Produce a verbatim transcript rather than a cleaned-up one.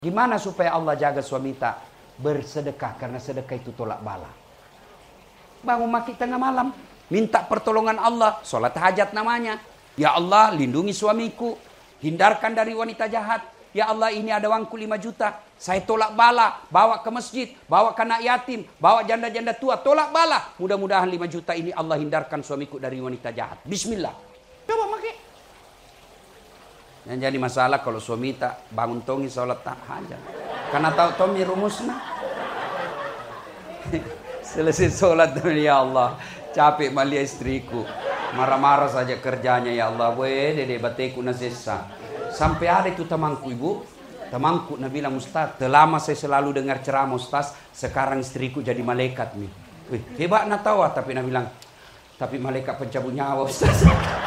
Gimana supaya Allah jaga suami tak? Bersedekah, karena sedekah itu tolak bala. Bangun maki tengah malam, minta pertolongan Allah, sholat hajat namanya. Ya Allah, lindungi suamiku, hindarkan dari wanita jahat. Ya Allah, ini ada uangku lima juta, saya tolak bala, bawa ke masjid, bawa ke anak yatim, bawa janda-janda tua, tolak bala. Mudah-mudahan lima juta ini Allah hindarkan suamiku dari wanita jahat. Bismillah. Coba maki. Yang jadi masalah kalau suami tak bangun tongi sholat tak hajat. Karena tahu Tommy rumusnya. Selesai sholat, ya Allah, capek malia istriku. Marah-marah saja kerjanya, ya Allah. Weh, dede bateku nasesa. Sampai ada itu temanku ibu. Temanku nak bilang, Ustaz, lama saya selalu dengar ceramah Ustaz. Sekarang istriku jadi malaikat nih. Wih, hebat nak tahu, tapi nak bilang, tapi malaikat pencabut nyawa Ustaz.